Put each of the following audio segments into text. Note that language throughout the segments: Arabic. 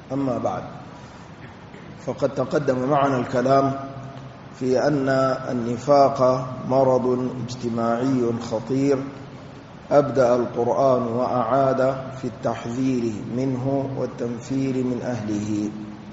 أما بعد، فقد تقدم معنا الكلام في أن النفاق مرض اجتماعي خطير أبدأ القرآن وأعاد في التحذير منه والتنفير من أهله.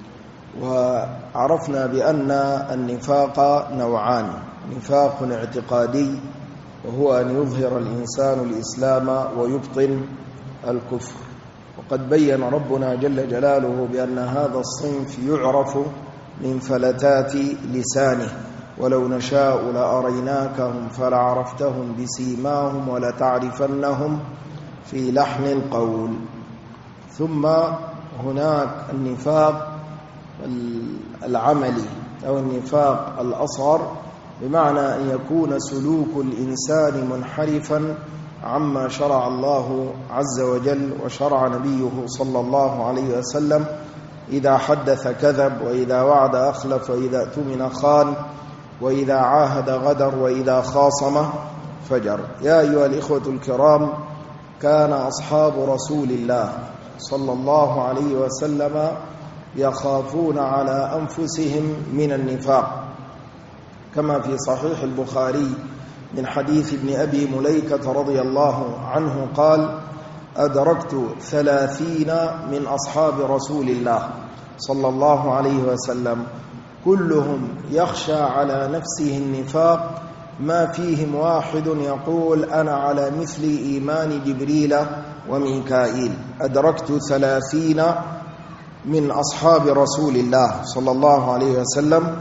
وعرفنا بأن النفاق نوعان: نفاق اعتقادي وهو أن يظهر الإنسان الإسلام ويبطن الكفر، وقد بين ربنا جل جلاله بأن هذا الصنف يعرف من فلتات لسانه، ولو نشاء لأريناكهم فلعرفتهم بسيماهم ولتعرفنهم في لحن القول. ثم هناك النفاق العملي أو النفاق الأصغر، بمعنى أن يكون سلوك الإنسان منحرفا عما شرع الله عز وجل وشرع نبيه صلى الله عليه وسلم. إذا حدث كذب، وإذا وعد أخلف، وإذا اؤتمن خان، وإذا عاهد غدر، وإذا خاصم فجر. يا أيها الإخوة الكرام، كان أصحاب رسول الله صلى الله عليه وسلم يخافون على أنفسهم من النفاق، كما في صحيح البخاري من حديث ابن أبي مليكة رضي الله عنه قال: أدركت 30 من أصحاب رسول الله صلى الله عليه وسلم كلهم يخشى على نفسه النفاق، ما فيهم واحد يقول أنا على مثل إيمان جبريل وميكائيل. أدركت 30 من أصحاب رسول الله صلى الله عليه وسلم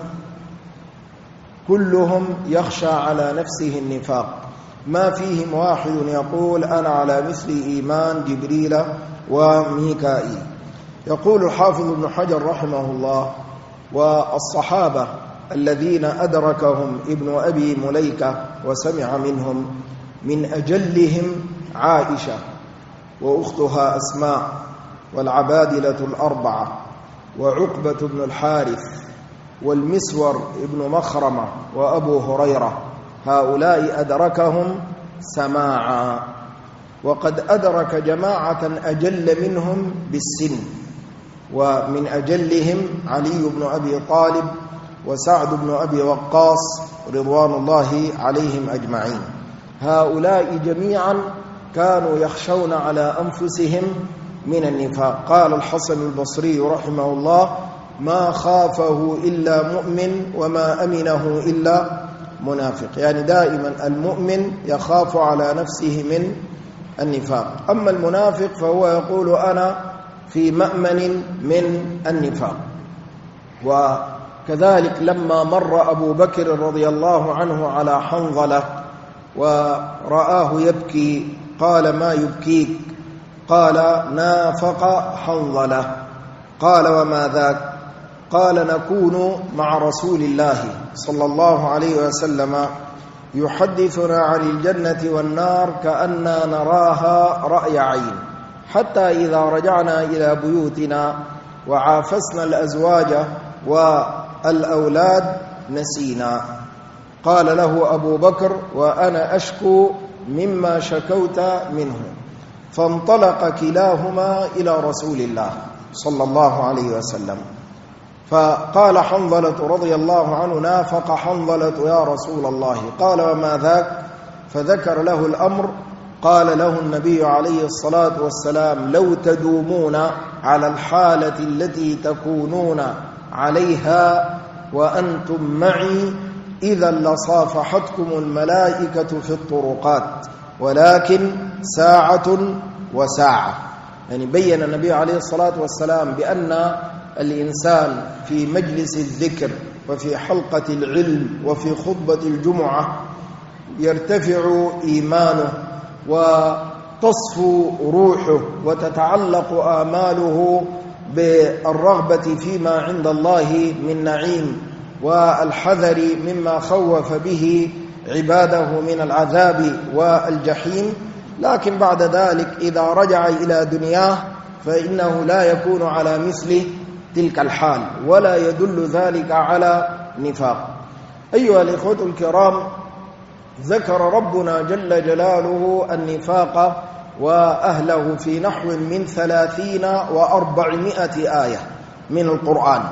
كلهم يخشى على نفسه النفاق، ما فيهم واحد يقول أنا على مثل إيمان جبريل وميكائيل. يقول الحافظ ابن حجر رحمه الله: والصحابة الذين أدركهم ابن أبي مليكة وسمع منهم من أجلهم عائشة وأختها أسماء والعبادلة الأربعة وعقبة بن الحارث والمسور ابن مخرمة وأبو هريرة، هؤلاء أدركهم سماعا. وقد أدرك جماعة أجل منهم بالسن، ومن أجلهم علي بن أبي طالب وسعد بن أبي وقاص رضوان الله عليهم أجمعين. هؤلاء جميعا كانوا يخشون على أنفسهم من النفاق. قال الحسن البصري رحمه الله: ما خافه إلا مؤمن وما أمنه إلا منافق. يعني دائما المؤمن يخاف على نفسه من النفاق، أما المنافق فهو يقول أنا في مأمن من النفاق. وكذلك لما مر أبو بكر رضي الله عنه على حنظلة ورآه يبكي قال: ما يبكيك؟ قال: نافق حنظلة. قال: وما ذاك؟ قال: نكون مع رسول الله صلى الله عليه وسلم يحدثنا عن الجنة والنار كأننا نراها رأي عين، حتى إذا رجعنا إلى بيوتنا وعافسنا الأزواج والأولاد نسينا. قال له أبو بكر: وأنا أشكو مما شكوت منه. فانطلق كلاهما إلى رسول الله صلى الله عليه وسلم، فقال حنظلة رضي الله عنه: نافق حنظلة يا رسول الله. قال: وما ذاك؟ فذكر له الأمر. قال له النبي عليه الصلاة والسلام: لو تدومون على الحالة التي تكونون عليها وأنتم معي إذا لصافحتكم الملائكة في الطرقات، ولكن ساعة وساعة. يعني بين النبي عليه الصلاة والسلام بأن الإنسان في مجلس الذكر وفي حلقة العلم وفي خطبة الجمعة يرتفع إيمانه وتصفو روحه وتتعلق آماله بالرغبة فيما عند الله من نعيم والحذر مما خوف به عباده من العذاب والجحيم. لكن بعد ذلك إذا رجع إلى دنياه فإنه لا يكون على مثل تلك الحال، ولا يدل ذلك على نفاق. أيها الإخوة الكرام، ذكر ربنا جل جلاله النفاق وأهله في نحو من 30 و400 آية من القرآن.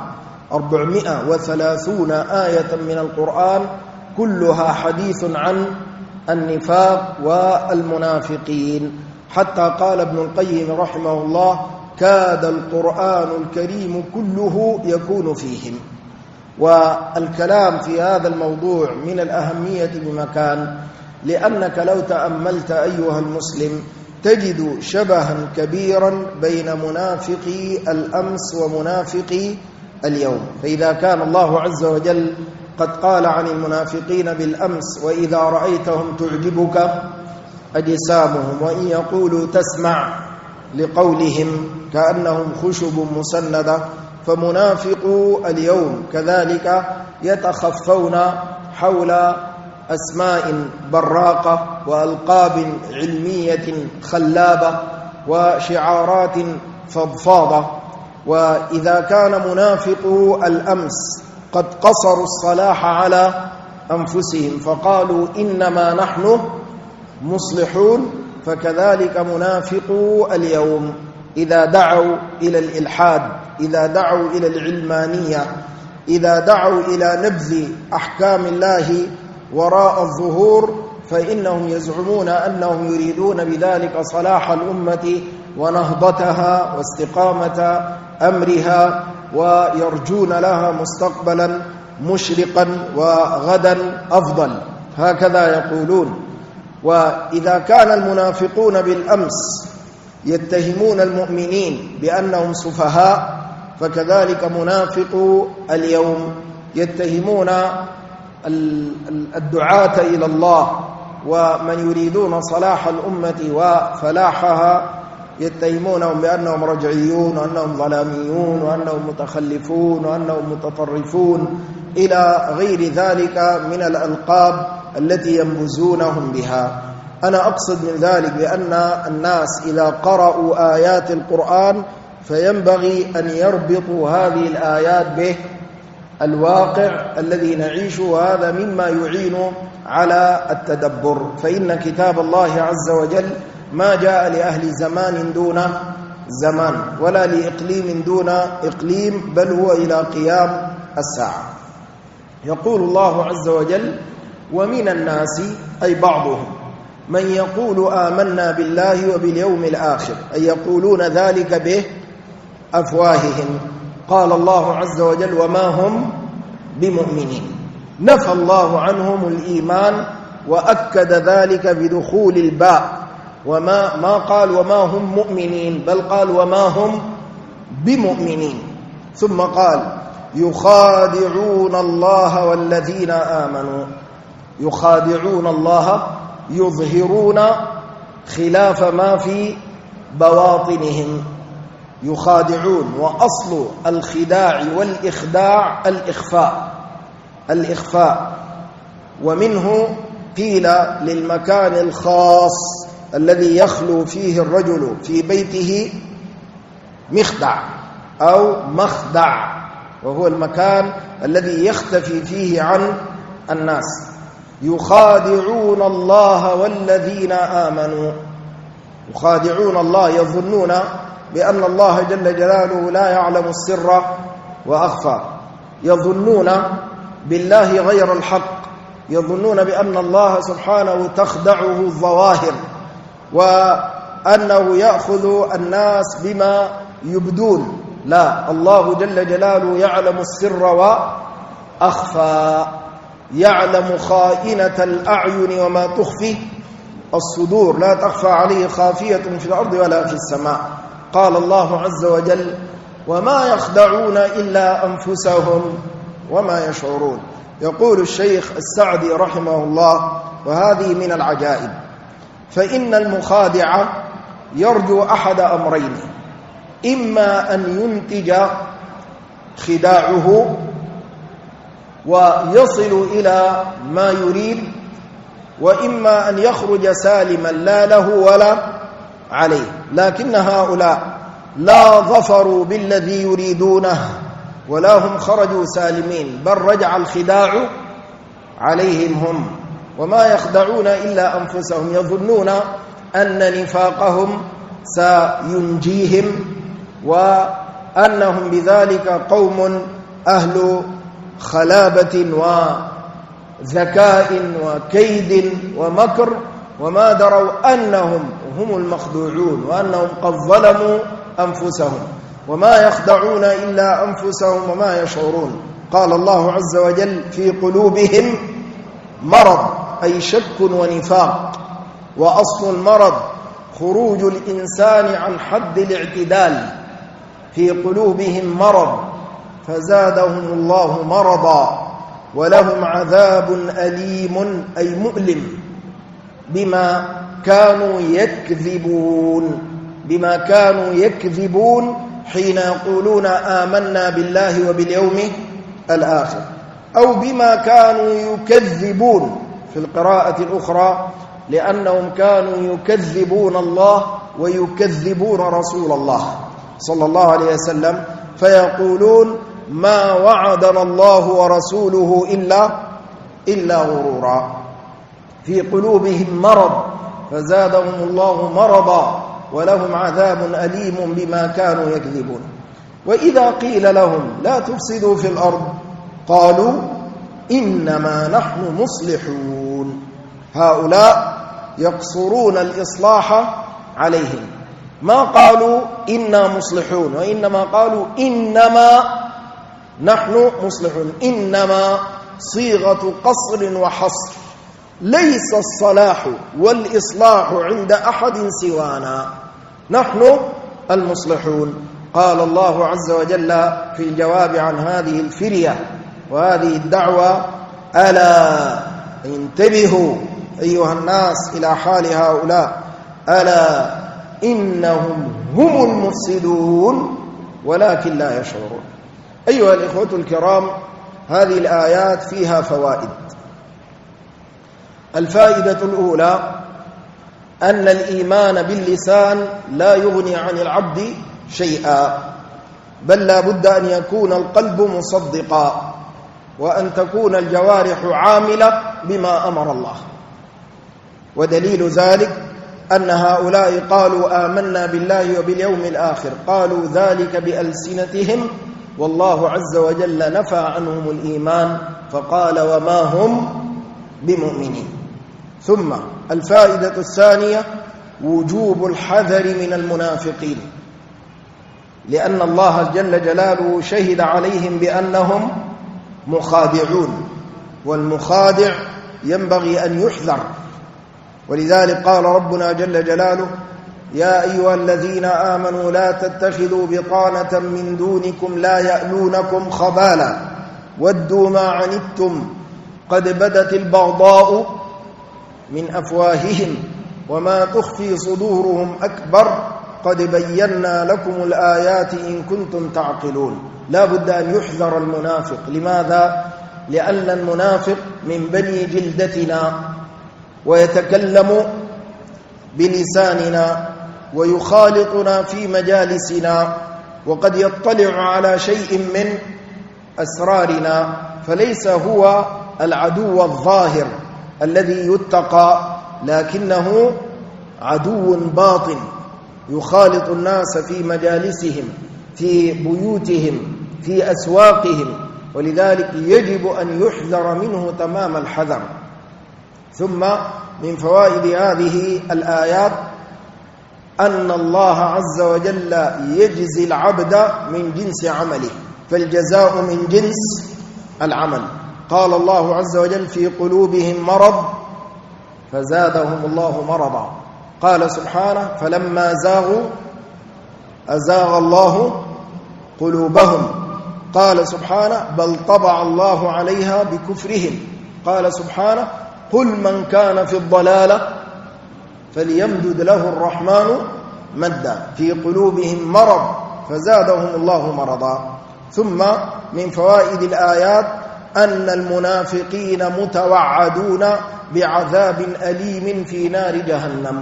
430 آية من القرآن كلها حديث عن النفاق والمنافقين، حتى قال ابن القيم رحمه الله: كاد القرآن الكريم كله يكون فيهم. والكلام في هذا الموضوع من الأهمية بمكان، لأنك لو تأملت أيها المسلم تجد شبها كبيرا بين منافقي الأمس ومنافقي اليوم. فإذا كان الله عز وجل قد قال عن المنافقين بالأمس: وإذا رأيتهم تعجبك أجسامهم وإن يقولوا تسمع لقولهم كأنهم خشب مسندة، فمنافقو اليوم كذلك يتخفون حول أسماء براقة وألقاب علمية خلابة وشعارات فضفاضة. وإذا كان منافقو الأمس قد قصروا الصلاح على أنفسهم فقالوا إنما نحن مصلحون، فكذلك منافقو اليوم إذا دعوا إلى الإلحاد، إذا دعوا إلى العلمانية، إذا دعوا إلى نبذ أحكام الله وراء الظهور، فإنهم يزعمون أنهم يريدون بذلك صلاح الأمة ونهضتها واستقامة أمرها، ويرجون لها مستقبلا مشرقا وغدا أفضل، هكذا يقولون. وإذا كان المنافقون بالأمس يتهمون المؤمنين بأنهم سفهاء، فكذلك منافقو اليوم يتهمون الدعاة إلى الله ومن يريدون صلاح الأمة وفلاحها، يتهمونهم بأنهم رجعيون وأنهم ظلاميون وأنهم متخلفون وأنهم متطرفون إلى غير ذلك من الألقاب التي ينبذونهم بها. أنا أقصد من ذلك بأن الناس إذا قرأوا آيات القرآن فينبغي أن يربطوا هذه الآيات به الواقع الذي نعيشه، وهذا مما يعين على التدبر. فإن كتاب الله عز وجل ما جاء لأهل زمان دون زمان ولا لإقليم دون إقليم، بل هو إلى قيام الساعة. يقول الله عز وجل: ومن الناس، أي بعضهم، من يقول آمنا بالله وباليوم الآخر، أي يقولون ذلك بأفواههم. قال الله عز وجل: وما هم بمؤمنين. نفى الله عنهم الإيمان وأكد ذلك بدخول الباء، ما قال وما هم مؤمنين، بل قال وما هم بمؤمنين. ثم قال: يخادعون الله والذين آمنوا. يخادعون الله، يظهرون خلاف ما في بواطنهم. يخادعون، وأصل الخداع والإخداع الإخفاء، ومنه قيل للمكان الخاص الذي يخلو فيه الرجل في بيته مخدع أو مخدع، وهو المكان الذي يختفي فيه عن الناس. يخادعون الله والذين آمنوا. يخادعون الله، يظنون بأن الله جل جلاله لا يعلم السر وأخفى، يظنون بالله غير الحق، يظنون بأن الله سبحانه تخدعه الظواهر، وأنه يأخذ الناس بما يبدون. لا، الله جل جلاله يعلم السر وأخفى، يعلم خائنة الأعين وما تخفي الصدور، لا تخفى عليه خافية في الأرض ولا في السماء. قال الله عز وجل: وما يخدعون إلا أنفسهم وما يشعرون. يقول الشيخ السعدي رحمه الله، وهذه من العجائب، فإن المخادع يرجو أحد أمرين: إما أن ينتج خداعه ويصل إلى ما يريد، وإما أن يخرج سالما لا له ولا عليه. لكن هؤلاء لا ظفروا بالذي يريدونه ولا هم خرجوا سالمين، بل رجع الخداع عليهم هم، وما يخدعون إلا أنفسهم. يظنون أن نفاقهم سينجيهم وأنهم بذلك قوم أهل خلابة وذكاء وكيد ومكر، وما دروا أنهم هم المخدوعون وأنهم قد ظلموا أنفسهم، وما يخدعون إلا أنفسهم وما يشعرون. قال الله عز وجل: في قلوبهم مرض، أي شك ونفاق. وأصل المرض خروج الإنسان عن حد الاعتدال. في قلوبهم مرض فزادهم الله مرضا ولهم عذاب أليم، أي مؤلم، بما كانوا يكذبون حين يقولون آمنا بالله وباليوم الآخر، أو بما كانوا يكذبون في القراءة الأخرى، لأنهم كانوا يكذبون الله ويكذبون رسول الله صلى الله عليه وسلم، فيقولون ما وعدنا الله ورسوله إلا غرورا. في قلوبهم مرض فزادهم الله مرضا ولهم عذاب أليم بما كانوا يكذبون. وإذا قيل لهم لا تفسدوا في الأرض قالوا إنما نحن مصلحون. هؤلاء يقصرون الإصلاح عليهم، ما قالوا إنا مصلحون، وإنما قالوا إنما نحن مصلحون. إنما صيغة قصر وحصر، ليس الصلاح والإصلاح عند أحد سوانا، نحن المصلحون. قال الله عز وجل في الجواب عن هذه الفرية وهذه الدعوة: ألا انتبهوا أيها الناس إلى حال هؤلاء، ألا إنهم هم المفسدون ولكن لا يشعرون. أيها الإخوة الكرام، هذه الآيات فيها فوائد. الفائدة الأولى أن الإيمان باللسان لا يغني عن العبد شيئا، بل لا بد أن يكون القلب مصدقا، وأن تكون الجوارح عاملة بما أمر الله. ودليل ذلك أن هؤلاء قالوا آمنا بالله وباليوم الآخر، قالوا ذلك بألسنتهم، والله عز وجل نفى عنهم الإيمان فقال وما هم بمؤمنين. ثم الفائدة الثانية وجوب الحذر من المنافقين، لأن الله جل جلاله شهد عليهم بأنهم مخادعون، والمخادع ينبغي أن يحذر. ولذلك قال ربنا جل جلاله: يا أيها الذين آمنوا لا تتخذوا بطانة من دونكم لا يألونكم خبالا ودوا ما عنتم قد بدت البغضاء من أفواههم وما تخفي صدورهم أكبر قد بينا لكم الآيات إن كنتم تعقلون. لا بد أن يحذر المنافق. لماذا؟ لأن المنافق من بني جلدتنا، ويتكلم بلساننا ويخالطنا في مجالسنا، وقد يطلع على شيء من أسرارنا، فليس هو العدو الظاهر الذي يتقى، لكنه عدو باطن يخالط الناس في مجالسهم، في بيوتهم، في أسواقهم، ولذلك يجب أن يحذر منه تمام الحذر. ثم من فوائد هذه الآيات أن الله عز وجل يجزي العبد من جنس عمله، فالجزاء من جنس العمل. قال الله عز وجل: في قلوبهم مرض فزادهم الله مرضا. قال سبحانه: فلما زاغوا أزاغ الله قلوبهم. قال سبحانه: بل طبع الله عليها بكفرهم. قال سبحانه: قل من كان في الضلالة فليمدد له الرحمن مدا. في قلوبهم مرض فزادهم الله مرضا. ثم من فوائد الآيات أن المنافقين متوعدون بعذاب أليم في نار جهنم.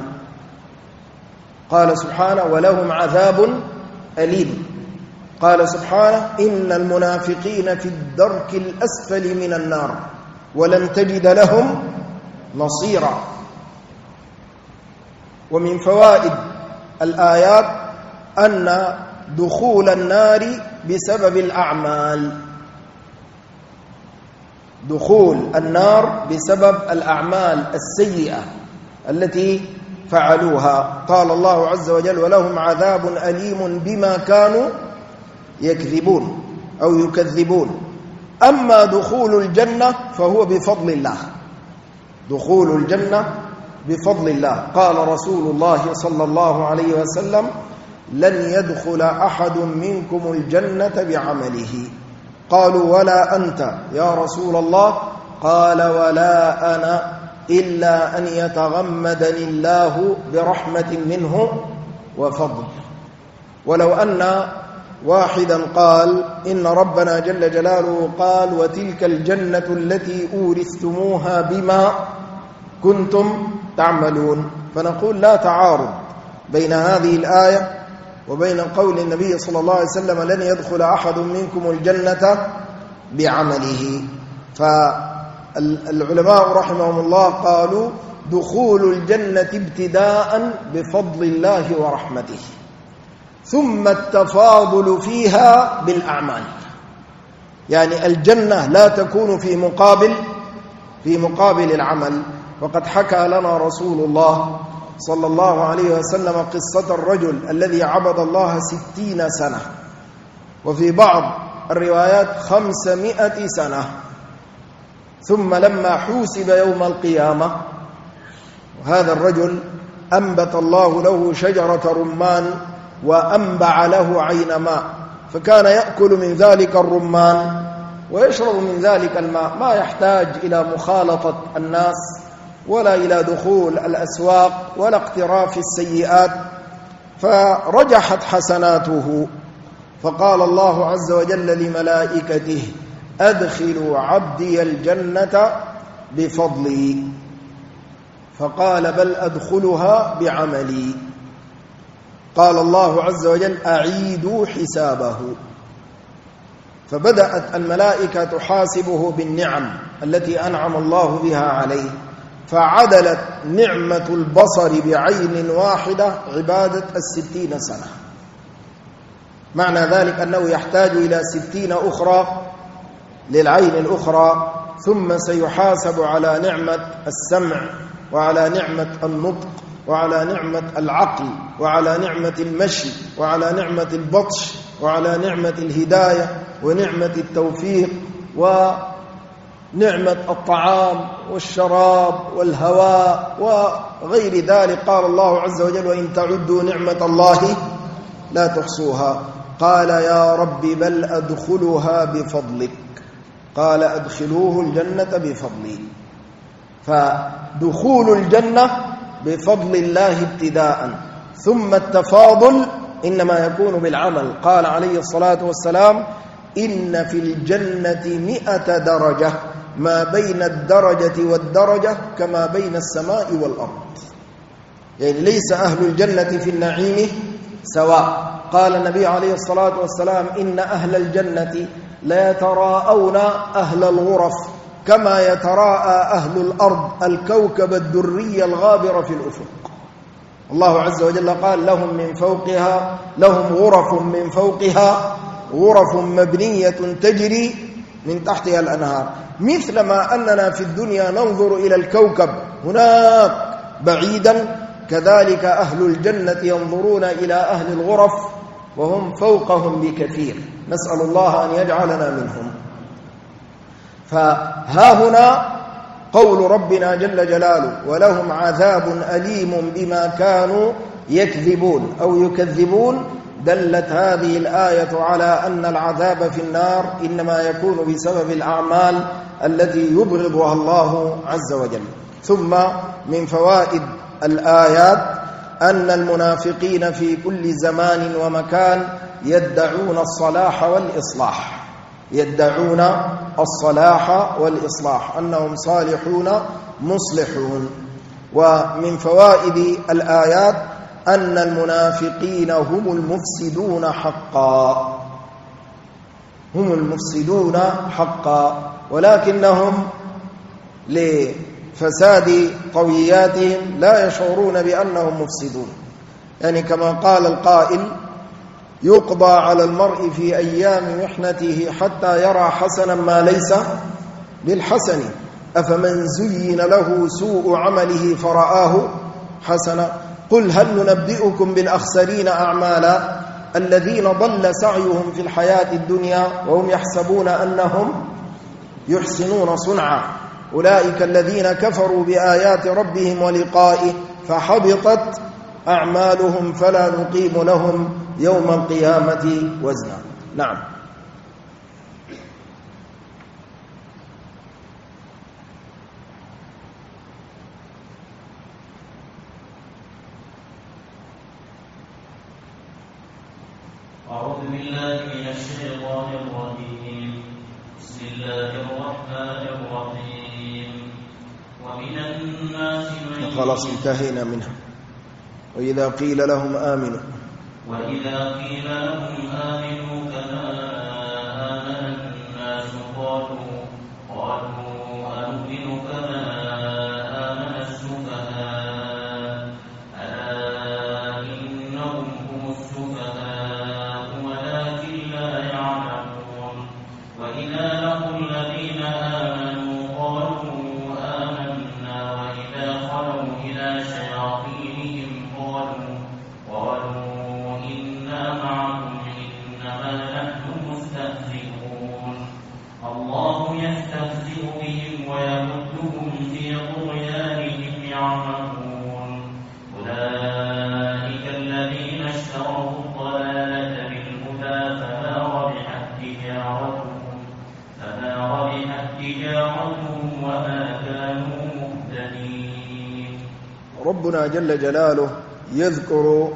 قال سبحانه: ولهم عذاب أليم. قال سبحانه: إن المنافقين في الدرك الأسفل من النار ولن تجد لهم نصيرا. ومن فوائد الآيات أن دخول النار بسبب الأعمال، دخول النار بسبب الأعمال السيئة التي فعلوها. قال الله عز وجل: ولهم عذاب أليم بما كانوا يكذبون أو يكذبون. أما دخول الجنة فهو بفضل الله، دخول الجنة بفضل الله. قال رسول الله صلى الله عليه وسلم: لن يدخل أحد منكم الجنة بعمله. قالوا: ولا أنت يا رسول الله؟ قال: ولا أنا إلا أن يتغمدني الله برحمة منه وفضل. ولو أن واحدا قال: إن ربنا جل جلاله قال: وتلك الجنة التي أورثتموها بما كنتم تعملون، فنقول لا تعارض بين هذه الآية وبين قول النبي صلى الله عليه وسلم: لن يدخل أحد منكم الجنة بعمله. فالعلماء رحمهم الله قالوا: دخول الجنة ابتداء بفضل الله ورحمته، ثم التفاضل فيها بالأعمال. يعني الجنة لا تكون في مقابل العمل. وقد حكى لنا رسول الله صلى الله عليه وسلم قصة الرجل الذي عبد الله 60 سنة، وفي بعض الروايات 500 سنة، ثم لما حوسب يوم القيامة وهذا الرجل أنبت الله له شجرة رمان وأنبع له عين ماء، فكان يأكل من ذلك الرمان ويشرب من ذلك الماء، ما يحتاج إلى مخالطة الناس ولا إلى دخول الأسواق ولا اقتراف السيئات. فرجحت حسناته، فقال الله عز وجل لملائكته: أدخلوا عبدي الجنة بفضلي. فقال: بل أدخلها بعملي. قال الله عز وجل: أعيدوا حسابه. فبدأت الملائكة تحاسبه بالنعم التي أنعم الله بها عليه، فعدلت نعمة البصر بعين واحدة عبادة 60 سنة. معنى ذلك أنه يحتاج إلى 60 أخرى للعين الأخرى، ثم سيحاسب على نعمة السمع وعلى نعمة النطق وعلى نعمة العقل وعلى نعمة المشي وعلى نعمة البطش وعلى نعمة الهداية ونعمة التوفيق ونعمة الطعام والشراب والهواء وغير ذلك. قال الله عز وجل: وإن تعدوا نعمة الله لا تحصوها. قال: يا رب بل أدخلها بفضلك. قال: أدخلوه الجنة بفضلي. فدخول الجنة بفضل الله ابتداء، ثم التفاضل إنما يكون بالعمل. قال عليه الصلاة والسلام: إن في الجنة 100 درجة، ما بين الدرجة والدرجة كما بين السماء والأرض. يعني ليس أهل الجنة في النعيم سواء. قال النبي عليه الصلاة والسلام: إن أهل الجنة لا يتراءون أهل الغرف كما يتراءى أهل الأرض الكوكب الدري الغابر في الأفق. الله عز وجل قال: لهم من فوقها، لهم غرف من فوقها غرف مبنية تجري من تحتها الأنهار. مثلما أننا في الدنيا ننظر إلى الكوكب هناك بعيدا، كذلك أهل الجنة ينظرون إلى أهل الغرف وهم فوقهم بكثير. نسأل الله أن يجعلنا منهم. فها هنا قول ربنا جل جلاله: ولهم عذاب أليم بما كانوا يكذبون أو يكذبون. دلت هذه الآية على أن العذاب في النار إنما يكون بسبب الأعمال التي يبغضها الله عز وجل. ثم من فوائد الآيات أن المنافقين في كل زمان ومكان يدعون الصلاح والإصلاح، يدعون الصلاح والإصلاح، أنهم صالحون مصلحون. ومن فوائد الآيات أن المنافقين هم المفسدون حقا، هم المفسدون حقا، ولكنهم فساد طوياتهم لا يشعرون بأنهم مفسدون. يعني كما قال القائل: يقضى على المرء في أيام محنته حتى يرى حسنا ما ليس بالحسن، أفمن زين له سوء عمله فرآه حسنا. قل هل ننبئكم بالأخسرين أعمالا الذين ضل سعيهم في الحياة الدنيا وهم يحسبون أنهم يحسنون صنعا أولئك الذين كفروا بآيات ربهم ولقائه فحبطت أعمالهم فلا نقيم لهم يوم القيامة وزنا. نعم. أعوذ بالله من الشيطان الرجيم. بسم الله الرحمن الرحيم. ومن الناس من خلاص انتهينا منها. وإذا قيل لهم آمنوا كما آمن الناس قالوا أنؤمن كما آمن السفهاء ألا إنهم هم السفهاء ولكن لا يعلمون. وإذا لقوا الذين آمنوا قالوا آمنا وإذا خلوا إلى شياطينهم قالوا إنا معكم إنما نحن مستهزئون. الله يستهزئ بهم ويمدهم في طغيانهم يعمهون. أولئك الذين اشتروا الضلالة بالهدى فما ربحت تجارتهم وما كانوا مهتدين. ربنا جل جلاله يذكر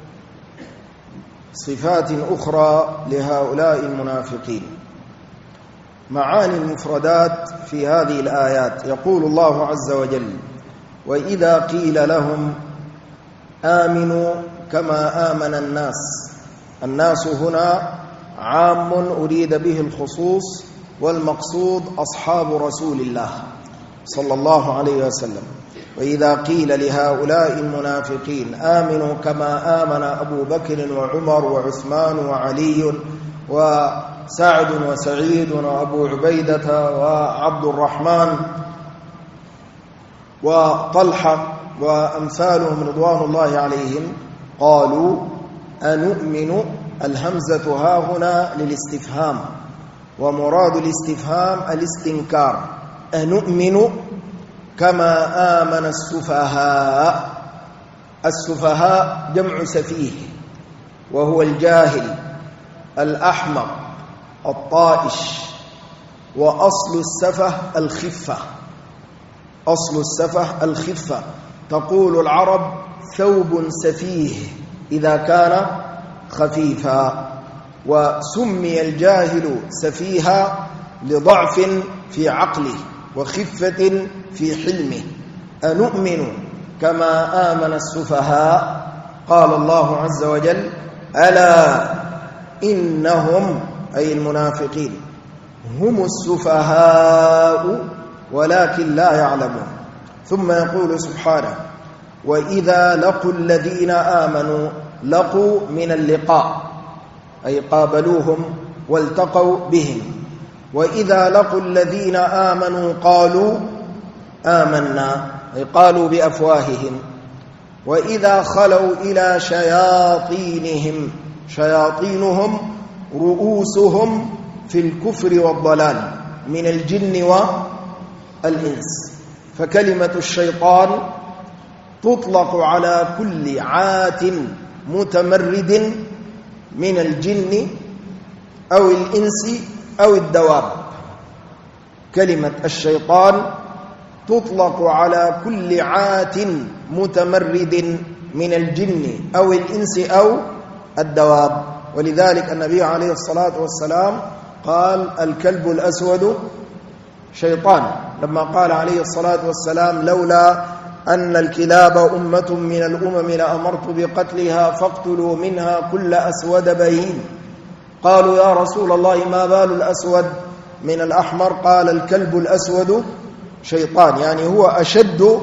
صفات أخرى لهؤلاء المنافقين، معاني المفردات في هذه الآيات. يقول الله عز وجل: وإذا قيل لهم آمنوا كما آمن الناس. الناس هنا عام أريد به الخصوص، والمقصود أصحاب رسول الله صلى الله عليه وسلم. وإذا قيل لهؤلاء المنافقين آمنوا كما آمن أبو بكر وعمر وعثمان وعلي وسعد وسعيد وأبو عبيدة وعبد الرحمن وطلحة وأمثالهم رضوان الله عليهم، قالوا أنؤمن. الهمزة ها هنا للاستفهام، ومراد الاستفهام الاستنكار. أنؤمن كما آمن السفهاء. السفهاء جمع سفيه، وهو الجاهل الأحمق الطائش. وأصل السفه الخفة، أصل السفه الخفة. تقول العرب: ثوب سفيه إذا كان خفيفا. وسمي الجاهل سفيها لضعف في عقله وخفة في حلمه. أنؤمن كما آمن السفهاء. قال الله عز وجل: ألا إنهم أي المنافقين هم السفهاء ولكن لا يعلمون. ثم يقول سبحانه: وإذا لقوا الذين آمنوا. لقوا من اللقاء، أي قابلوهم والتقوا بهم. وإذا لقوا الذين آمنوا قالوا آمنا، أي قالوا بأفواههم. وإذا خلوا إلى شياطينهم. شياطينهم رؤوسهم في الكفر والضلال من الجن والإنس. فكلمة الشيطان تطلق على كل عات متمرد من الجن أو الإنس أو الدواب. كلمة الشيطان تطلق على كل عات متمرد من الجن أو الإنس أو الدواب. ولذلك النبي عليه الصلاة والسلام قال: الكلب الأسود شيطان، لما قال عليه الصلاة والسلام: لولا أن الكلاب أمة من الأمم لأمرت بقتلها فاقتلوا منها كل أسود بهيم. قالوا: يا رسول الله ما بال الأسود من الأحمر؟ قال: الكلب الأسود شيطان، يعني هو أشد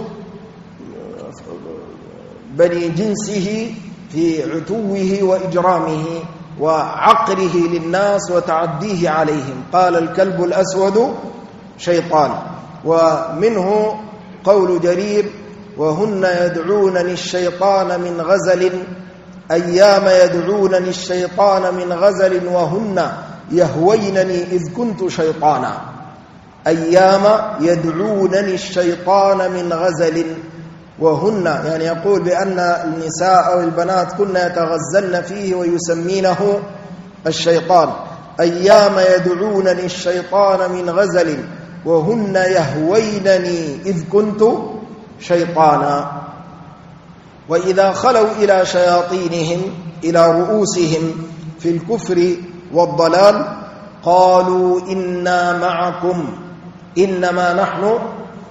بني جنسه في عتوه وإجرامه وعقره للناس وتعديه عليهم. قال الكلب الأسود شيطان. ومنه قول جرير: وهن يدعونني الشيطان من غزل، أيام يدعونني الشيطان من غزل وهن يهوينني إذ كنت شيطانا. أيام يدعونني الشيطان من غزل، وهن يعني يقول بأن النساء أو البنات كن يتغزلن فيه ويسمينه الشيطان. أيام يدعونني الشيطان من غزل وهن يهوينني إذ كنت شيطانا. وإذا خلوا إلى شياطينهم إلى رؤوسهم في الكفر والضلال قالوا إنا معكم إنما نحن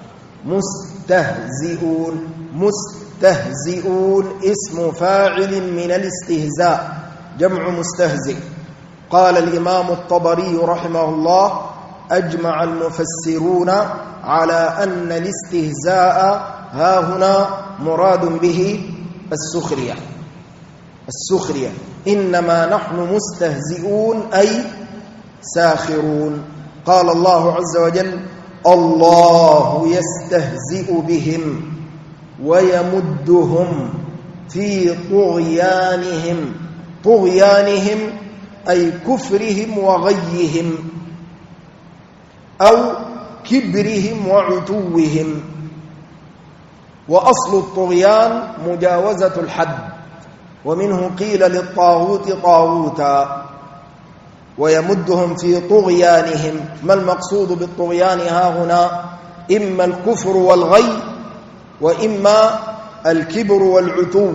مستهزئون. مستهزئون اسم فاعل من الاستهزاء، جمع مستهزئ. قال الإمام الطبري رحمه الله: أجمع المفسرون على أن الاستهزاء ها هنا مراد به السخرية. السخرية، إنما نحن مستهزئون أي ساخرون. قال الله عز وجل: الله يستهزئ بهم ويمدهم في طغيانهم. طغيانهم أي كفرهم وغيهم أو كبرهم وعتوهم. وأصل الطغيان مجاوزة الحد، ومنه قيل للطاغوت طاغوتا. ويمدهم في طغيانهم، ما المقصود بالطغيان ها هنا؟ إما الكفر والغي وإما الكبر والعتو.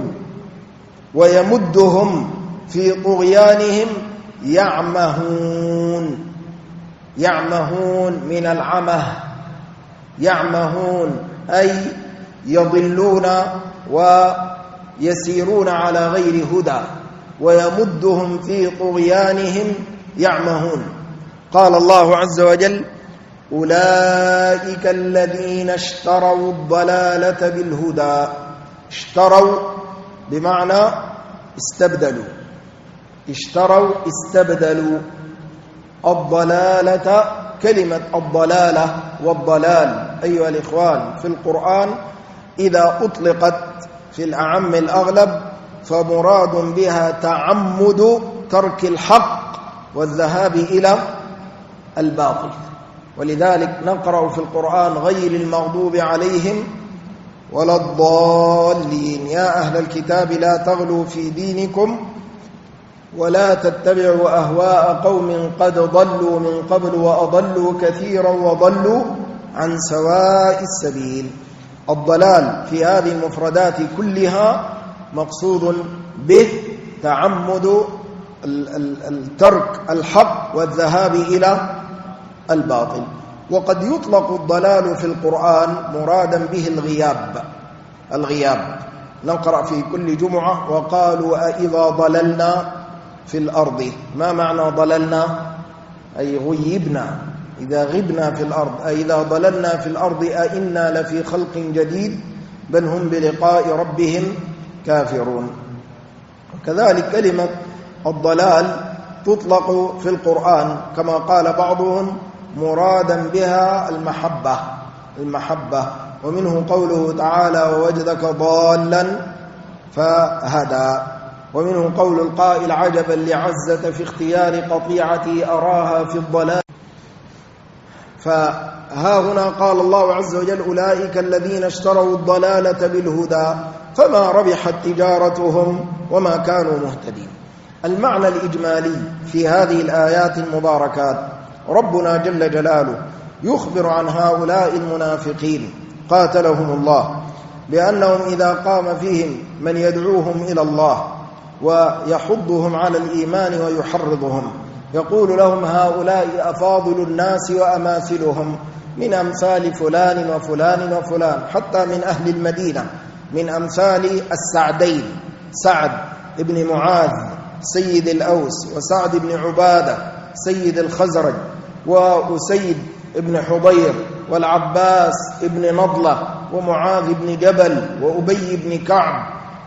ويمدهم في طغيانهم يعمهون. يعمهون من العمه، يعمهون أي يضلون ويسيرون على غير هدى. ويمدهم في طغيانهم يعمهون. قال الله عز وجل: أولئك الذين اشتروا الضلالة بالهدى. اشتروا بمعنى استبدلوا، اشتروا استبدلوا. الضلالة، كلمة الضلالة والضلال أيها الإخوان في القرآن إذا أطلقت في الأعم الأغلب فمراد بها تعمد ترك الحق والذهاب إلى الباطل. ولذلك نقرأ في القرآن: غير المغضوب عليهم ولا الضالين. يا أهل الكتاب لا تغلوا في دينكم ولا تتبعوا أهواء قوم قد ضلوا من قبل وأضلوا كثيرا وضلوا عن سواء السبيل. الضلال في هذه المفردات كلها مقصود به تعمد الترك الحق والذهاب إلى الباطل. وقد يطلق الضلال في القرآن مرادا به الغياب. الغياب نقرأ في كل جمعة: وقالوا أإذا ضللنا في الأرض. ما معنى ضللنا؟ أي غيبنا، إذا غبنا في الأرض. أإذا ضللنا في الأرض أإنا لفي خلق جديد بل هم بلقاء ربهم كافرون. وكذلك كلمة الضلال تطلق في القرآن كما قال بعضهم مرادا بها المحبة. المحبة، ومنه قوله تعالى: ووجدك ضالا فهدى. ومنه قول القائل: عجبا لعزة في اختيار قطيعتي أراها في الضلال. فها هنا قال الله عز وجل: أولئك الذين اشتروا الضلالة بالهدى فما ربحت تجارتهم وما كانوا مهتدين. المعنى الإجمالي في هذه الآيات المباركات ربنا جل جلاله يخبر عن هؤلاء المنافقين قاتلهم الله بأنهم إذا قام فيهم من يدعوهم إلى الله ويحضهم على الإيمان ويحرضهم يقول لهم: هؤلاء أفاضل الناس وأماثلهم من أمثال فلان وفلان وفلان، حتى من أهل المدينة، من أمثال السعدين، سعد بن معاذ سيد الأوس، وسعد بن عبادة سيد الخزرج، وأسيد بن حضير، والعباس بن نضلة ومعاذ بن جبل وأبي بن كعب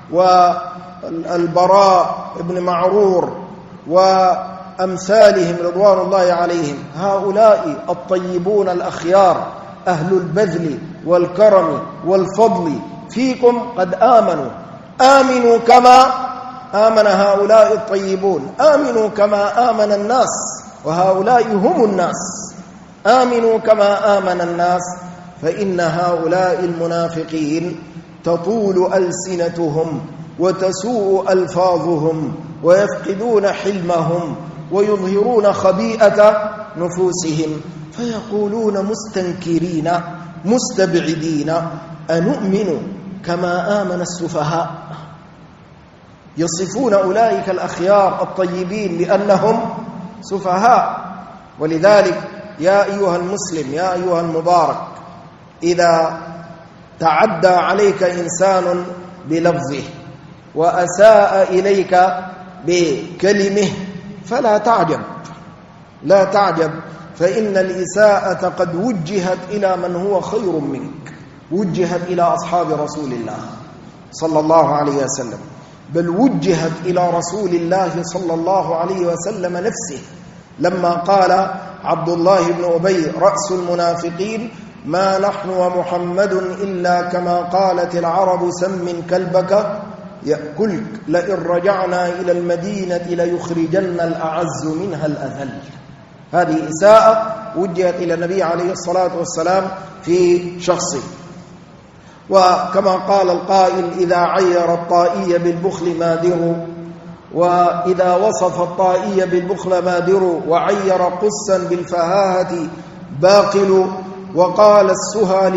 والبراء بن معرور وأمثالهم رضوان الله عليهم. هؤلاء الطيبون الأخيار أهل البذل والكرم والفضل فيكم قد آمنوا كما آمن هؤلاء الطيبون، آمنوا كما آمن الناس، وهؤلاء هم الناس. آمنوا كما آمن الناس، فإن هؤلاء المنافقين تطول ألسنتهم وتسوء ألفاظهم ويفقدون حلمهم ويظهرون خبيئة نفوسهم، فيقولون مستنكرين مستبعدين: أنؤمن كما آمن السفهاء. يصفون أولئك الأخيار الطيبين بأنهم سفهاء. ولذلك يا أيها المسلم، يا أيها المبارك، إذا تعدى عليك إنسان بلفظه وأساء إليك بكلمه فلا تعجب، لا تعجب، فإن الإساءة قد وجهت إلى من هو خير منك، وجهت إلى أصحاب رسول الله صلى الله عليه وسلم، بل وجهت إلى رسول الله صلى الله عليه وسلم نفسه لما قال عبد الله بن أبي رأس المنافقين: ما نحن ومحمد إلا كما قالت العرب سمن كلبك يأكلك لئن رجعنا إلى المدينة ليخرجن الأعز منها الأذل. هذه إساءة وجهت إلى النبي عليه الصلاة والسلام في شخصه. وكما قال القائل: إذا عير الطائي بالبخل مادر، وإذا وصف الطائي بالبخل مادر، وعير قسا بالفهاهة باقل، وقال السهى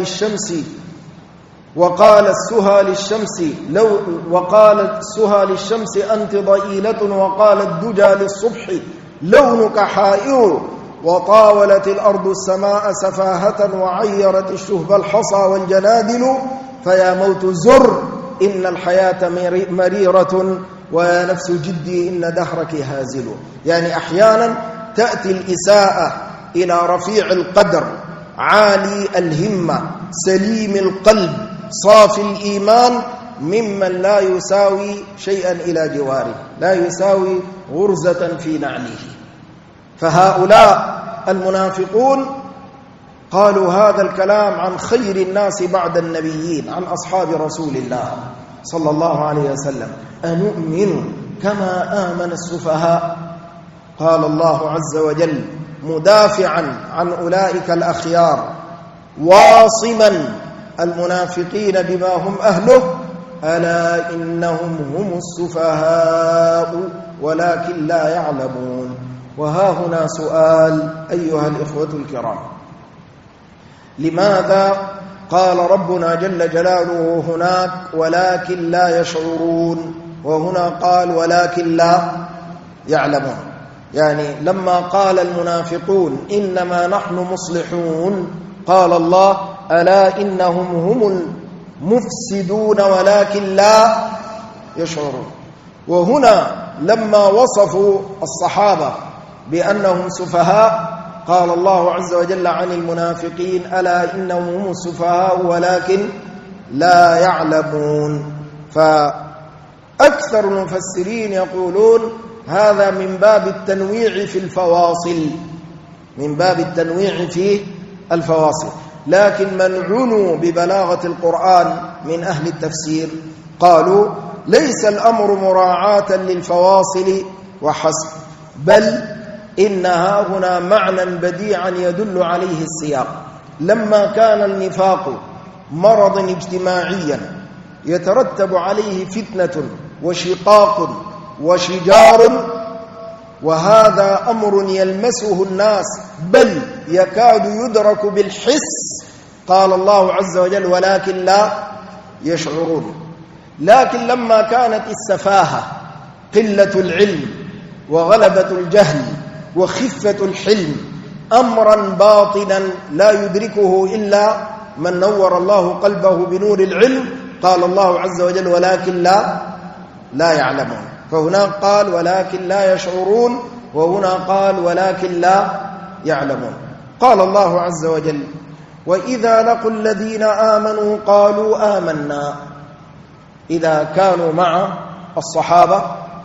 للشمس أنت ضئيلة، وقال الدجى للصبح لونك حائر، وطاولت الأرض السماء سفاهة، وعيرت الشهب الحصى والجنادل، فيا موت زر إن الحياة مريرة، ويا نفس جدي إن دهرك هازل. يعني أحيانا تأتي الإساءة إلى رفيع القدر عالي الهمة سليم القلب صافي الإيمان ممن لا يساوي شيئا إلى جواره، لا يساوي غرزة في نعله. فهؤلاء المنافقون قالوا هذا الكلام عن خير الناس بعد النبيين، عن أصحاب رسول الله صلى الله عليه وسلم: أنؤمن كما آمن السفهاء. قال الله عز وجل مدافعا عن أولئك الأخيار واصما المنافقين بما هم أهله: ألا إنهم هم السفهاء ولكن لا يعلمون. وها هنا سؤال أيها الإخوة الكرام: لماذا قال ربنا جل جلاله هناك ولكن لا يشعرون، وهنا قال ولكن لا يعلمون؟ يعني لما قال المنافقون إنما نحن مصلحون، قال الله ألا إنهم هم المفسدون ولكن لا يشعرون. وهنا لما وصفوا الصحابة بأنهم سفهاء قال الله عز وجل عن المنافقين ألا إنهم هم السفهاء ولكن لا يعلمون. فأكثر المفسرين يقولون هذا من باب التنويع في الفواصل، من باب التنويع في الفواصل. لكن من عنوا ببلاغة القرآن من أهل التفسير قالوا ليس الأمر مراعاة للفواصل وحسب، بل إنها هنا معنى بديعا يدل عليه السياق. لما كان النفاق مرضا اجتماعيا يترتب عليه فتنة وشقاق وشجار، وهذا أمر يلمسه الناس بل يكاد يدرك بالحس، قال الله عز وجل ولكن لا يشعرون. لكن لما كانت السفاهة قلة العلم وغلبة الجهل وخفة الحلم أمرا باطنا لا يدركه إلا من نور الله قلبه بنور العلم، قال الله عز وجل ولكن لا يعلمون. فهناك قال ولكن لا يشعرون، وهنا قال ولكن لا يعلمون. قال الله عز وجل وإذا لقوا الذين آمنوا قالوا آمنا. إذا كانوا مع الصحابة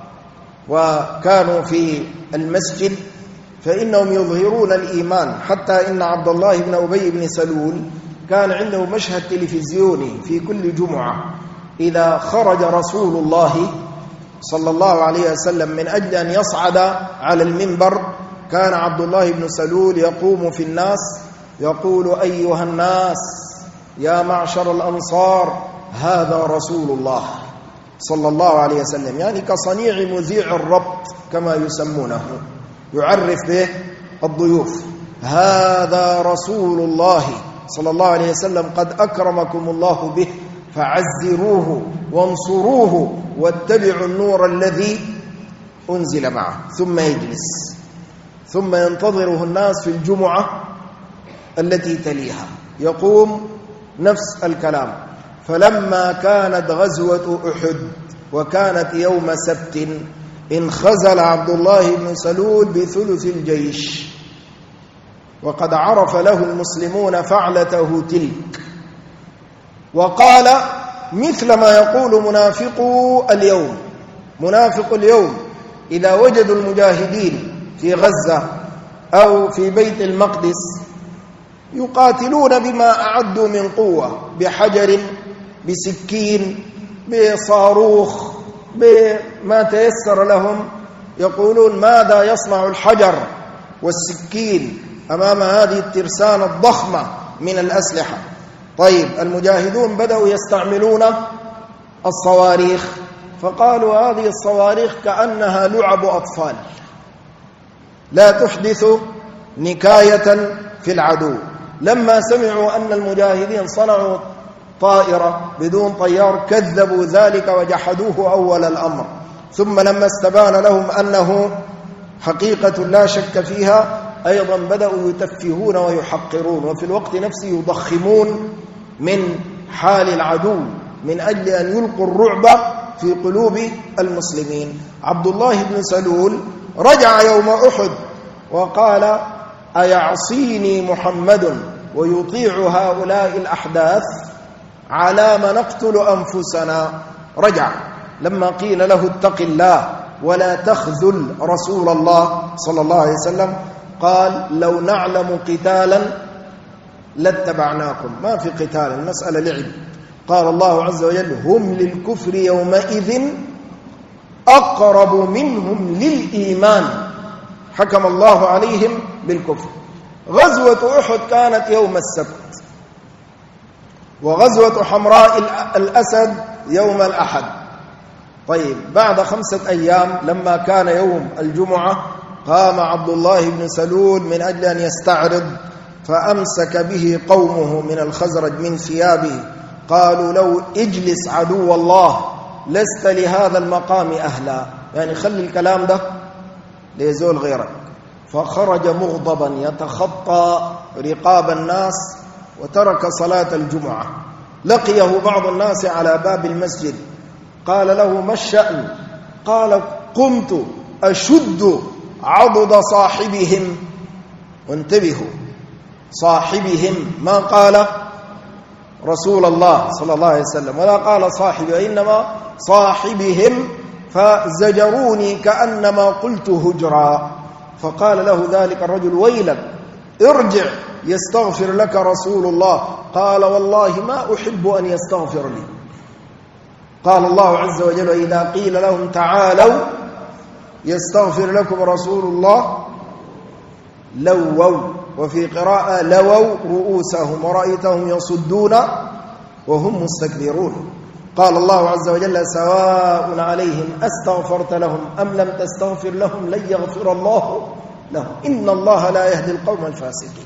وكانوا في المسجد فإنهم يظهرون الإيمان، حتى إن عبد الله بن أبي بن سلول كان عنده مشهد تلفزيوني في كل جمعة، إذا خرج رسول الله صلى الله عليه وسلم من أجل أن يصعد على المنبر كان عبد الله بن سلول يقوم في الناس يقول: أيها الناس يا معشر الأنصار هذا رسول الله صلى الله عليه وسلم، يعني كصنيع مذيع الربط كما يسمونه، يعرف به الضيوف: هذا رسول الله صلى الله عليه وسلم قد أكرمكم الله به فعزروه وانصروه واتبعوا النور الذي أنزل معه. ثم يجلس، ثم ينتظره الناس في الجمعة التي تليها يقوم نفس الكلام. فلما كانت غزوة أحد وكانت يوم سبت انخزل عبد الله بن سلول بثلث الجيش، وقد عرف له المسلمون فعلته تلك، وقال مثل ما يقول منافقو اليوم. منافق اليوم إذا وجدوا المجاهدين في غزة أو في بيت المقدس يقاتلون بما أعدوا من قوة، بحجر، بسكين، بصاروخ، بما تيسر لهم، يقولون ماذا يصنع الحجر والسكين أمام هذه الترسانة الضخمة من الأسلحة. طيب المجاهدون بدأوا يستعملون الصواريخ، فقالوا هذه الصواريخ كأنها لعب أطفال لا تحدث نكاية في العدو. لما سمعوا أن المجاهدين صنعوا طائرة بدون طيار كذبوا ذلك وجحدوه أول الأمر، ثم لما استبان لهم أنه حقيقة لا شك فيها أيضا بدأوا يتفهون ويحقرون، وفي الوقت نفسه يضخمون من حال العدو من أجل أن يلقوا الرعب في قلوب المسلمين. عبد الله بن سلول رجع يوم أحد وقال: أيعصيني محمد ويطيع هؤلاء الأحداث على ما نقتل أنفسنا؟ رجع لما قيل له اتق الله ولا تخذل رسول الله صلى الله عليه وسلم، قال: لو نعلم قتالا لاتبعناكم. ما في قتال، المسألة لعب. قال الله عز وجل: هم للكفر يومئذ أقرب منهم للإيمان، حكم الله عليهم بالكفر. غزوة أحد كانت يوم السبت، وغزوة حمراء الأسد يوم الأحد. طيب بعد 5 أيام لما كان يوم الجمعة قام عبد الله بن سلول من أجل أن يستعرض، فأمسك به قومه من الخزرج من ثيابه، قالوا: لو اجلس عدو الله لست لهذا المقام أهلا، يعني خلي الكلام ده ليزول غيرك. فخرج مغضبا يتخطى رقاب الناس وترك صلاة الجمعة. لقيه بعض الناس على باب المسجد، قال له: ما الشأن؟ قال: قمت أشد عضد صاحبهم. وانتبهوا، صاحبهم، ما قال رسول الله صلى الله عليه وسلم ولا قال صاحبه، إنما صاحبهم، فزجروني كأنما قلت هجرا. فقال له ذلك الرجل: ويلك ارجع يستغفر لك رسول الله. قال: والله ما أحب أن يستغفر لي. قال الله عز وجل: إذا قيل لهم تعالوا يستغفر لكم رسول الله لووا، وفي قراءة لووا رؤوسهم ورأيتهم يصدون وهم مستكبرون. قال الله عز وجل: سواء عليهم أستغفرت لهم أم لم تستغفر لهم لن يغفر الله لهم إن الله لا يهدي القوم الفاسقين.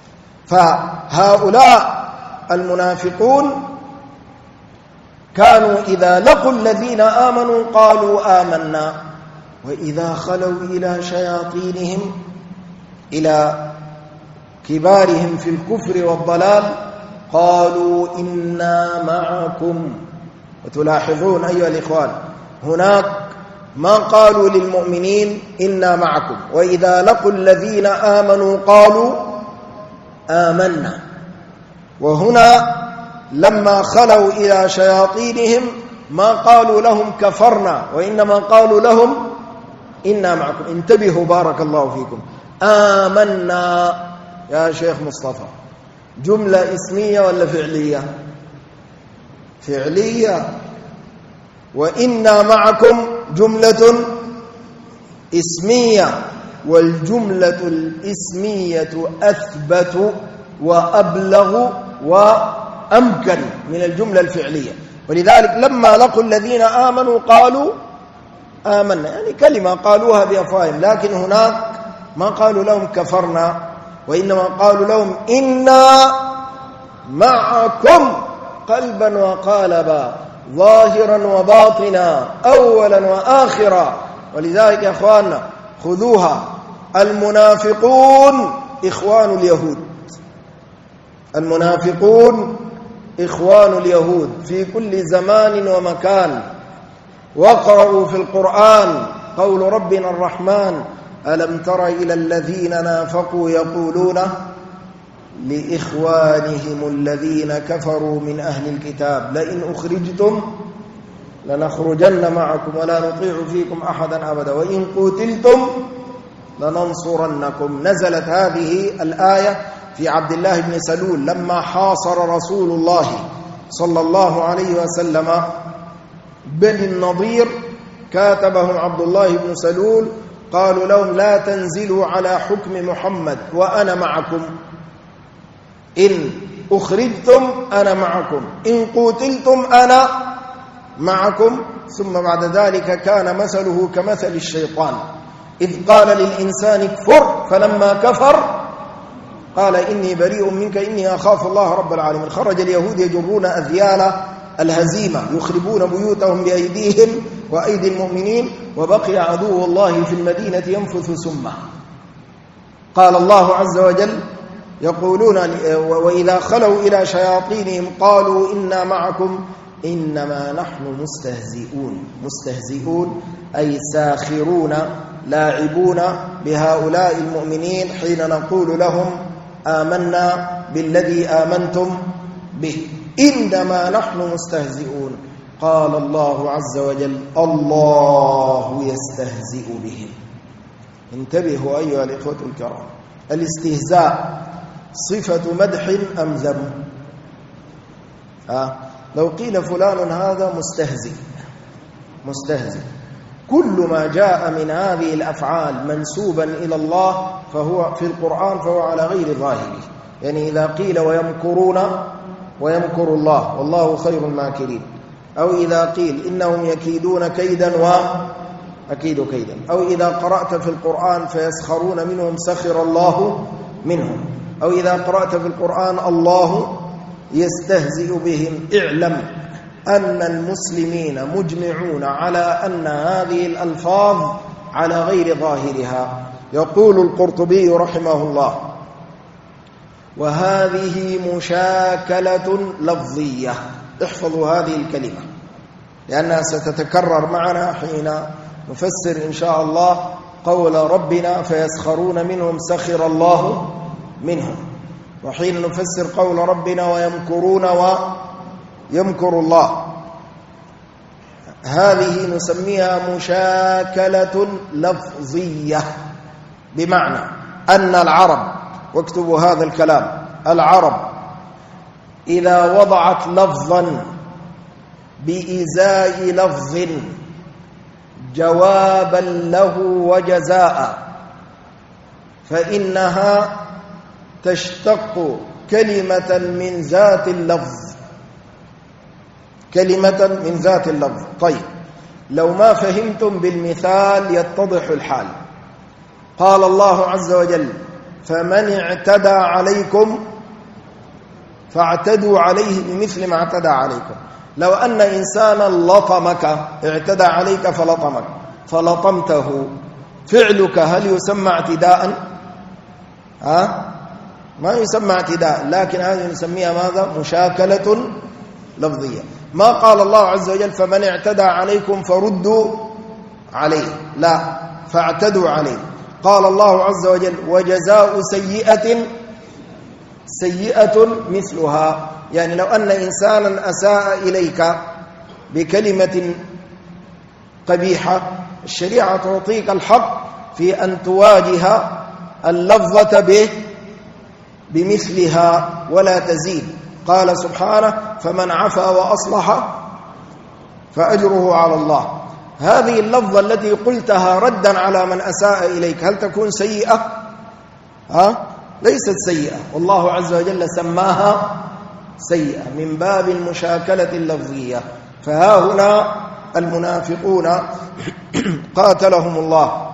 فهؤلاء المنافقون كانوا إذا لقوا الذين آمنوا قالوا آمنا، وإذا خلوا إلى شياطينهم، إلى كبارهم في الكفر والضلال، قالوا إنا معكم. وتلاحظون أيها الإخوان هناك ما قالوا للمؤمنين إنا معكم، وإذا لقوا الذين آمنوا قالوا آمنا. وهنا لما خلوا إلى شياطينهم ما قالوا لهم كفرنا، وإنما قالوا لهم إنا معكم. انتبهوا بارك الله فيكم. آمنا يا شيخ مصطفى جملة اسمية ولا فعلية؟ فعلية. وإنا معكم جملة اسمية، والجملة الاسمية أثبت وأبلغ وأمكن من الجملة الفعلية. ولذلك لما لقوا الذين آمنوا قالوا آمنا، يعني كلمة قالوها بأفواههم، لكن هناك ما قالوا لهم كفرنا، وإنما قالوا لهم إنا معكم قلبا وقالبا، ظاهرا وباطنا، أولا وآخرا. ولذلك يا أخواننا خذوها، المنافقون إخوان اليهود، المنافقون إخوان اليهود في كل زمان ومكان. واقرأوا في القرآن قول ربنا الرحمن: ألم تر إلى الذين نافقوا يقولون لإخوانهم الذين كفروا من أهل الكتاب لئن أخرجتم لنخرجن معكم ولا نطيع فيكم أحدا أبدا وإن قتلتم لننصرنكم. نزلت هذه الآية في عبد الله بن سلول لما حاصر رسول الله صلى الله عليه وسلم بني النضير، كاتبهم عبد الله بن سلول، قالوا لهم: لا تنزلوا على حكم محمد وأنا معكم، إن أخرجتم أنا معكم، إن قتلتم أنا معكم. ثم بعد ذلك كان مثله كمثل الشيطان إذ قال للإنسان اكفر فلما كفر قال إني بريء منك إني أخاف الله رب العالمين. خرج اليهود يجرون أذيال الهزيمة، يخربون بيوتهم بأيديهم وأيدي المؤمنين، وبقي عدو الله في المدينة ينفث سمه. قال الله عز وجل: يقولون وإذا خلوا إلى شياطينهم قالوا إنا معكم إنما نحن مستهزئون. مستهزئون أي ساخرون لاعبون بهؤلاء المؤمنين حين نقول لهم آمنا بالذي آمنتم به، إنما نحن مستهزئون. قال الله عز وجل: الله يستهزئ بهم. انتبهوا أيها الإخوة الكرام، الاستهزاء صفة مدح أم ذم؟ لو قيل فلان هذا مستهزئ، مستهزئ، كل ما جاء من هذه الأفعال منسوبا إلى الله فهو في القرآن فهو على غير ظاهره. يعني إذا قيل ويمكرون ويمكر الله والله خير الماكرين، أو إذا قيل إنهم يكيدون كيدا وأكيد كيدا، أو إذا قرأت في القرآن فيسخرون منهم سخر الله منهم، أو إذا قرأت في القرآن الله يستهزئ بهم، اعلم أن المسلمين مجمعون على أن هذه الألفاظ على غير ظاهرها. يقول القرطبي رحمه الله: وهذه مشاكلة لفظية. احفظوا هذه الكلمة لأنها ستتكرر معنا حين نفسر إن شاء الله قول ربنا فيسخرون منهم سخر الله منهم، وحين نفسر قول ربنا ويمكرون ويمكر الله. هذه نسميها مشاكلة لفظية، بمعنى أن العرب، واكتبوا هذا الكلام، العرب إذا وضعت لفظا بإزاء لفظ جوابا له وجزاء فإنها تشتق كلمة من ذات اللفظ، كلمة من ذات اللفظ. طيب، لو ما فهمتم بالمثال يتضح الحال. قال الله عز وجل: فمن اعتدى عليكم فاعتدوا عليه بمثل ما اعتدى عليكم. لو أن إنسانا لطمك، اعتدى عليك فلطمك، فلطمته، فعلك هل يسمى اعتداء؟ ما يسمى اعتداء، لكن هذه نسميها ماذا؟ مشاكلة لفظية. ما قال الله عز وجل فمن اعتدى عليكم فردوا عليه، لا، فاعتدوا عليه. قال الله عز وجل: وجزاء سيئة سيئة مثلها. يعني لو أن إنسانا أساء إليك بكلمة قبيحة، الشريعة تعطيك الحق في أن تواجه اللفظة بمثلها ولا تزيد. قال سبحانه: فمن عفا وأصلح فأجره على الله. هذه اللفظة التي قلتها ردا على من أساء إليك هل تكون سيئة؟ ليست سيئة، والله عز وجل سماها سيئة من باب المشاكلة اللفظية. فها هنا المنافقون قاتلهم الله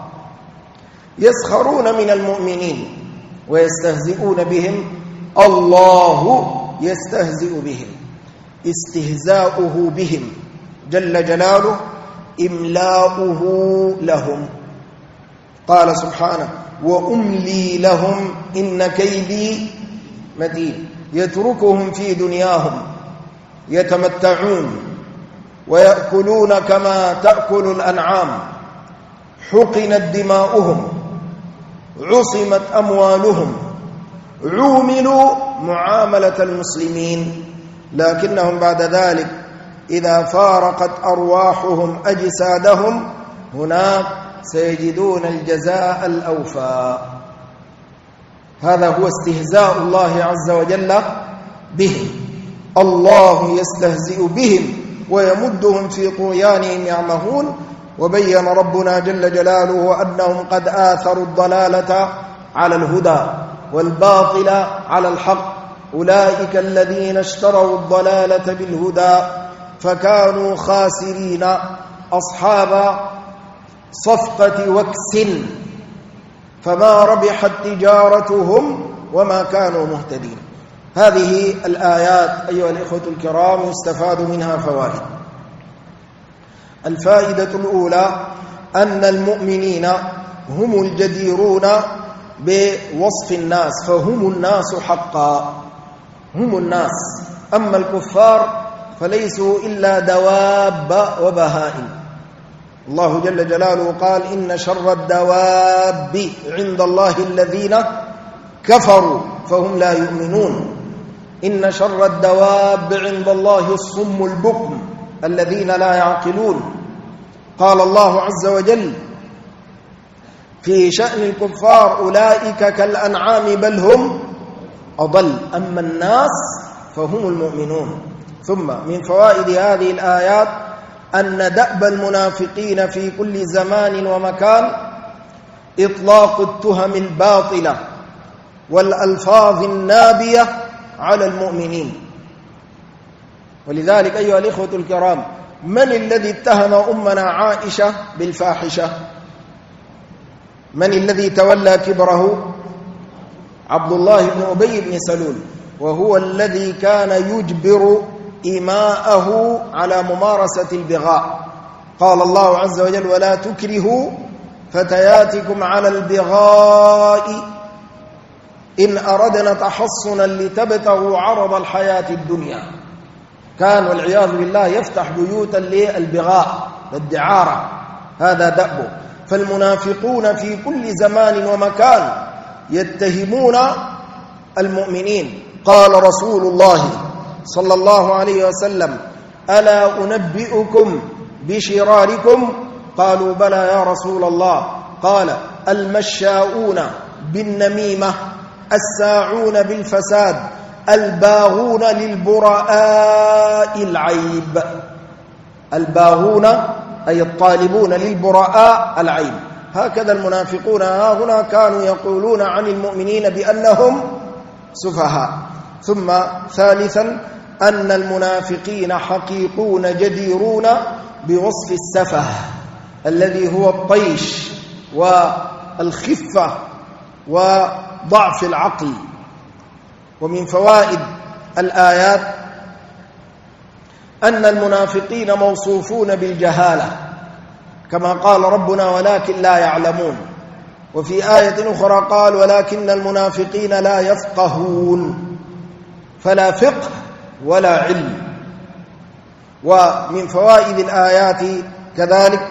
يسخرون من المؤمنين ويستهزئون بهم، الله يستهزئ بهم. استهزاؤه بهم جل جلاله إملاؤه لهم. قال سبحانه: وأملي لهم إن كيدي متين. يتركهم في دنياهم يتمتعون ويأكلون كما تأكل الأنعام، حقنت دماؤهم، عصمت أموالهم، عوملوا معاملة المسلمين، لكنهم بعد ذلك إذا فارقت أرواحهم أجسادهم هناك سيجدون الجزاء الأوفى. هذا هو استهزاء الله عز وجل بهم. الله يستهزئ بهم ويمدهم في طغيانهم يعمهون. وبين ربنا جل جلاله أنهم قد آثروا الضلالة على الهدى والباطل على الحق. أولئك الذين اشتروا الضلالة بالهدى فكانوا خاسرين، أصحاب صفقة وكس، فما ربحت تجارتهم وما كانوا مهتدين. هذه الآيات أيها الإخوة الكرام يستفاد منها فوائد. الفائدة الأولى أن المؤمنين هم الجديرون بوصف الناس، فهم الناس حقا، هم الناس. أما الكفار فليسوا إلا دواب وبهائم. الله جل جلاله قال: إن شر الدواب عند الله الذين كفروا فهم لا يؤمنون. إن شر الدواب عند الله الصم البكم الذين لا يعقلون. قال الله عز وجل في شأن الكفار: أولئك كالأنعام بل هم أضل، أما الناس فهم المؤمنون. ثم من فوائد هذه الآيات أن دأب المنافقين في كل زمان ومكان إطلاق التهم الباطلة والألفاظ النابية على المؤمنين. ولذلك أيها الإخوة الكرام، من الذي اتهم أمنا عائشة بالفاحشة؟ من الذي تولى كبره؟ عبد الله بن أبي بن سلول، وهو الذي كان يجبر إماءه على ممارسة البغاء. قال الله عز وجل: ولا تكرهوا فتياتكم على البغاء إن أردنا تحصنا لتبتغوا عرض الحياة الدنيا. كان والعياذ بالله يفتح بيوتا للبغاء والدعارة، هذا دأبه. فالمنافقون في كل زمان ومكان يتهمون المؤمنين. قال رسول الله صلى الله عليه وسلم: ألا أنبئكم بشراركم؟ قالوا: بلى يا رسول الله. قال: المشاؤون بالنميمة، الساعون بالفساد، الباغون للبراء العيب. الباغون أي الطالبون للبراء العيب. هكذا المنافقون هنا كانوا يقولون عن المؤمنين بأنهم سفهاء. ثم ثالثا أن المنافقين حقيقون جديرون بوصف السفه الذي هو الطيش والخفة وضعف العقل. ومن فوائد الآيات أن المنافقين موصوفون بالجهالة كما قال ربنا: ولكن لا يعلمون. وفي آية أخرى قال: ولكن المنافقين لا يفقهون. فلا فقه ولا علم. ومن فوائد الآيات كذلك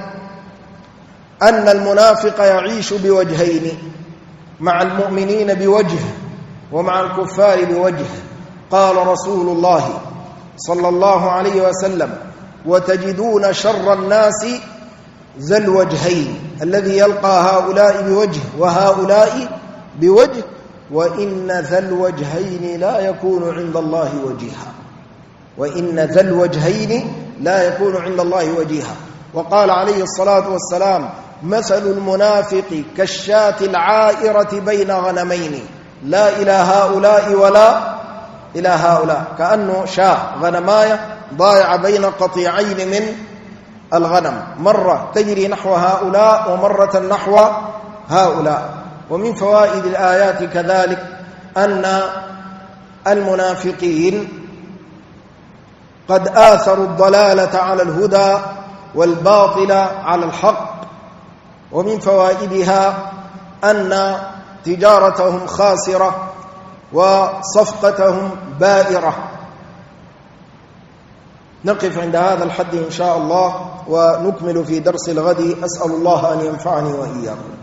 أن المنافق يعيش بوجهين: مع المؤمنين بوجه ومع الكفار بوجه. قال رسول الله صلى الله عليه وسلم: وتجدون شر الناس ذا الوجهين، الذي يلقى هؤلاء بوجه وهؤلاء بوجه، وإن ذا الوجهين لا يكون عند الله وجيها، وإن ذا الوجهين لا يكون عند الله وجيها. وقال عليه الصلاة والسلام: مثل المنافق كالشاة العائرة بين غنمين، لا إلى هؤلاء ولا إلى هؤلاء، كأنه شاة غنماية ضايعة بين قطيعين من الغنم، مرة تجري نحو هؤلاء ومرة نحو هؤلاء. ومن فوائد الآيات كذلك أن المنافقين قد آثروا الضلالة على الهدى والباطل على الحق. ومن فوائدها أن تجارتهم خاسرة وصفقتهم بائرة. نقف عند هذا الحد إن شاء الله ونكمل في درس الغد. أسأل الله أن ينفعني وإياكم.